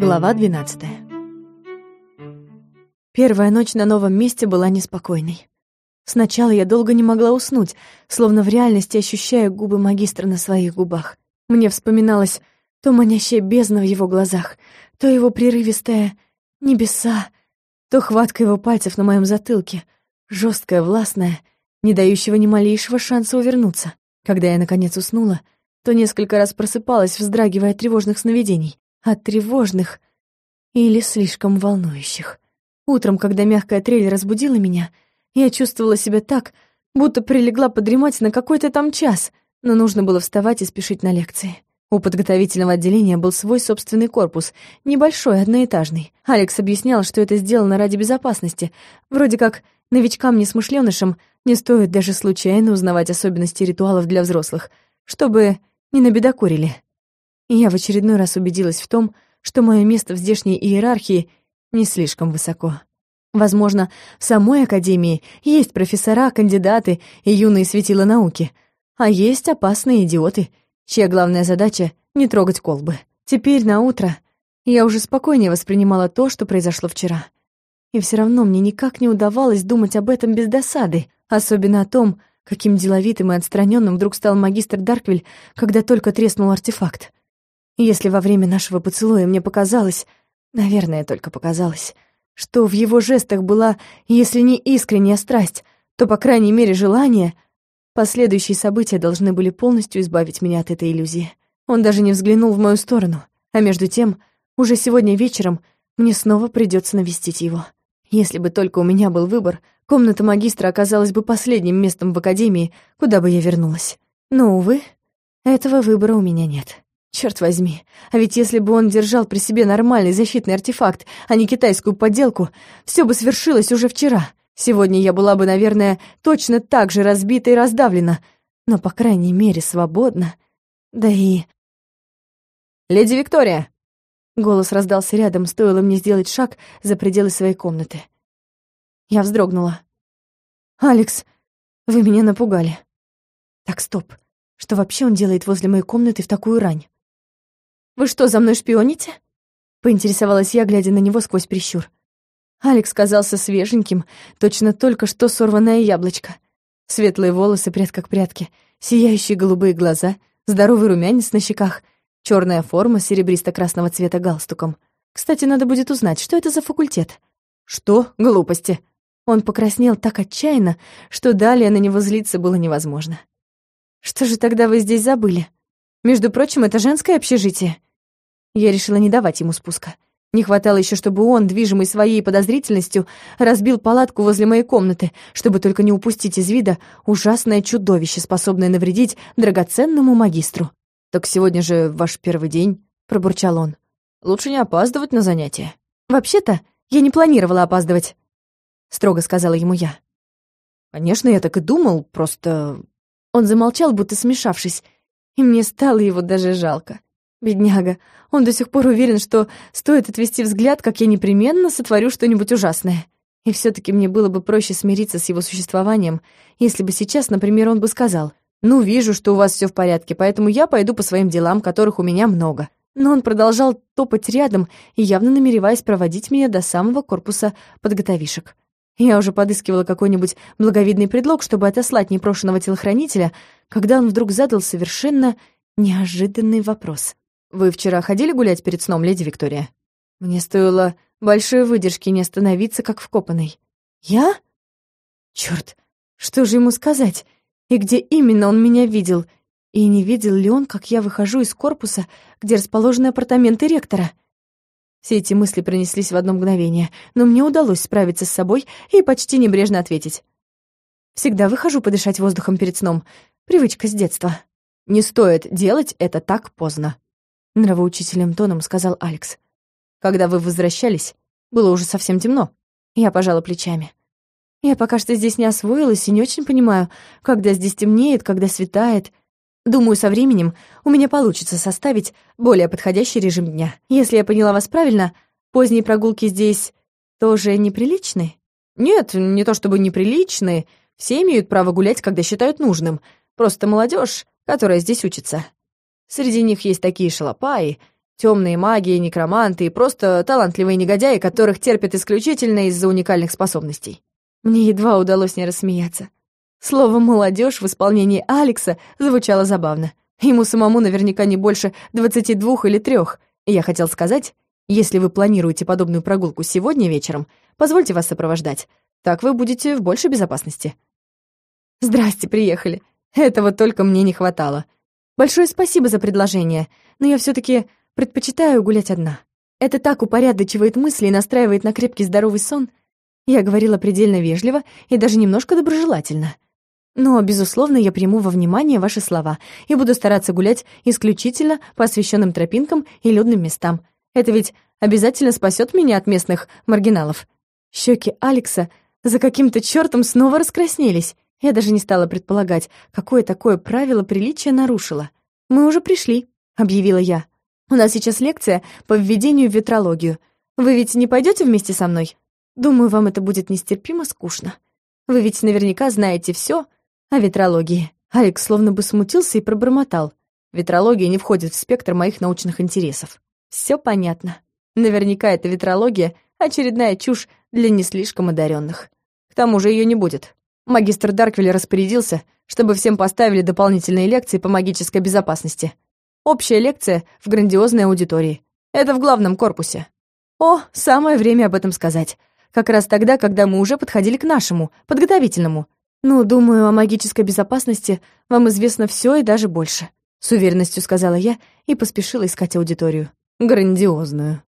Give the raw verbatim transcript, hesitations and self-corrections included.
Глава двенадцатая. Первая ночь на новом месте была неспокойной. Сначала я долго не могла уснуть, словно в реальности ощущая губы магистра на своих губах. Мне вспоминалось то манящая бездна в его глазах, то его прерывистая небеса, то хватка его пальцев на моем затылке, жесткая, властная, не дающего ни малейшего шанса увернуться. Когда я, наконец, уснула, то несколько раз просыпалась, вздрагивая от тревожных сновидений. От тревожных или слишком волнующих. Утром, когда мягкая трель разбудила меня, я чувствовала себя так, будто прилегла подремать на какой-то там час, но нужно было вставать и спешить на лекции. У подготовительного отделения был свой собственный корпус, небольшой, одноэтажный. Алекс объяснял, что это сделано ради безопасности. Вроде как новичкам-несмышленышам не стоит даже случайно узнавать особенности ритуалов для взрослых, чтобы не набедокурили. И я в очередной раз убедилась в том, что мое место в здешней иерархии не слишком высоко. Возможно, в самой академии есть профессора, кандидаты и юные светила науки, а есть опасные идиоты, чья главная задача — не трогать колбы. Теперь, наутро, я уже спокойнее воспринимала то, что произошло вчера. И все равно мне никак не удавалось думать об этом без досады, особенно о том, каким деловитым и отстраненным вдруг стал магистр Дарквиль, когда только треснул артефакт. Если во время нашего поцелуя мне показалось, наверное, только показалось, что в его жестах была, если не искренняя страсть, то, по крайней мере, желание, последующие события должны были полностью избавить меня от этой иллюзии. Он даже не взглянул в мою сторону, а между тем, уже сегодня вечером мне снова придется навестить его. Если бы только у меня был выбор, комната магистра оказалась бы последним местом в академии, куда бы я вернулась. Но, увы, этого выбора у меня нет. Черт возьми, а ведь если бы он держал при себе нормальный защитный артефакт, а не китайскую подделку, все бы свершилось уже вчера. Сегодня я была бы, наверное, точно так же разбита и раздавлена, но, по крайней мере, свободна. Да и... «Леди Виктория!» Голос раздался рядом, стоило мне сделать шаг за пределы своей комнаты. Я вздрогнула. «Алекс, вы меня напугали». Так, стоп. Что вообще он делает возле моей комнаты в такую рань? «Вы что, за мной шпионите?» — поинтересовалась я, глядя на него сквозь прищур. Алекс казался свеженьким, точно только что сорванное яблочко. Светлые волосы, прядь как прядки, сияющие голубые глаза, здоровый румянец на щеках, черная форма с серебристо-красного цвета галстуком. Кстати, надо будет узнать, что это за факультет. «Что? Глупости!» Он покраснел так отчаянно, что далее на него злиться было невозможно. «Что же тогда вы здесь забыли? Между прочим, это женское общежитие». Я решила не давать ему спуска. Не хватало еще, чтобы он, движимый своей подозрительностью, разбил палатку возле моей комнаты, чтобы только не упустить из вида ужасное чудовище, способное навредить драгоценному магистру. «Так сегодня же ваш первый день», — пробурчал он. «Лучше не опаздывать на занятия». «Вообще-то, я не планировала опаздывать», — строго сказала ему я. «Конечно, я так и думал, просто...» Он замолчал, будто смешавшись, и мне стало его даже жалко. Бедняга, он до сих пор уверен, что стоит отвести взгляд, как я непременно сотворю что-нибудь ужасное. И все-таки мне было бы проще смириться с его существованием, если бы сейчас, например, он бы сказал: «Ну, вижу, что у вас все в порядке, поэтому я пойду по своим делам, которых у меня много». Но он продолжал топать рядом и явно намереваясь проводить меня до самого корпуса подготовишек. Я уже подыскивала какой-нибудь благовидный предлог, чтобы отослать непрошенного телохранителя, когда он вдруг задал совершенно неожиданный вопрос. «Вы вчера ходили гулять перед сном, леди Виктория?» Мне стоило большой выдержки не остановиться, как вкопанной. «Я? Чёрт, что же ему сказать? И где именно он меня видел? И не видел ли он, как я выхожу из корпуса, где расположены апартаменты ректора?» Все эти мысли пронеслись в одно мгновение, но мне удалось справиться с собой и почти небрежно ответить. «Всегда выхожу подышать воздухом перед сном. Привычка с детства». «Не стоит делать это так поздно», — нравоучительным тоном сказал Алекс. «Когда вы возвращались, было уже совсем темно». Я пожала плечами. «Я пока что здесь не освоилась и не очень понимаю, когда здесь темнеет, когда светает. Думаю, со временем у меня получится составить более подходящий режим дня. Если я поняла вас правильно, поздние прогулки здесь тоже неприличны?» «Нет, не то чтобы неприличны. Все имеют право гулять, когда считают нужным. Просто молодежь, которая здесь учится. Среди них есть такие шалопаи, Темные маги, некроманты и просто талантливые негодяи, которых терпят исключительно из-за уникальных способностей. Мне едва удалось не рассмеяться. Слово «молодежь» в исполнении Алекса звучало забавно. Ему самому наверняка не больше двадцати двух или трех. Я хотел сказать, если вы планируете подобную прогулку сегодня вечером, позвольте вас сопровождать. Так вы будете в большей безопасности. Здрасте, приехали. Этого только мне не хватало. Большое спасибо за предложение, но я все-таки предпочитаю гулять одна. Это так упорядочивает мысли и настраивает на крепкий здоровый сон. Я говорила предельно вежливо и даже немножко доброжелательно. Но, безусловно, я приму во внимание ваши слова и буду стараться гулять исключительно по освещенным тропинкам и людным местам. Это ведь обязательно спасет меня от местных маргиналов. Щеки Алекса за каким-то чертом снова раскраснелись. Я даже не стала предполагать, какое такое правило приличия нарушила. «Мы уже пришли», — объявила я. «У нас сейчас лекция по введению в ветрологию. Вы ведь не пойдете вместе со мной? Думаю, вам это будет нестерпимо скучно. Вы ведь наверняка знаете все о ветрологии». Алекс словно бы смутился и пробормотал. «Ветрология не входит в спектр моих научных интересов». Все понятно. Наверняка эта ветрология — очередная чушь для не слишком одаренных. К тому же ее не будет. Магистр Дарквиль распорядился, чтобы всем поставили дополнительные лекции по магической безопасности. Общая лекция в грандиозной аудитории. Это в главном корпусе. О, самое время об этом сказать. Как раз тогда, когда мы уже подходили к нашему, подготовительному. Ну, думаю, о магической безопасности вам известно все и даже больше. С уверенностью сказала я и поспешила искать аудиторию. Грандиозную.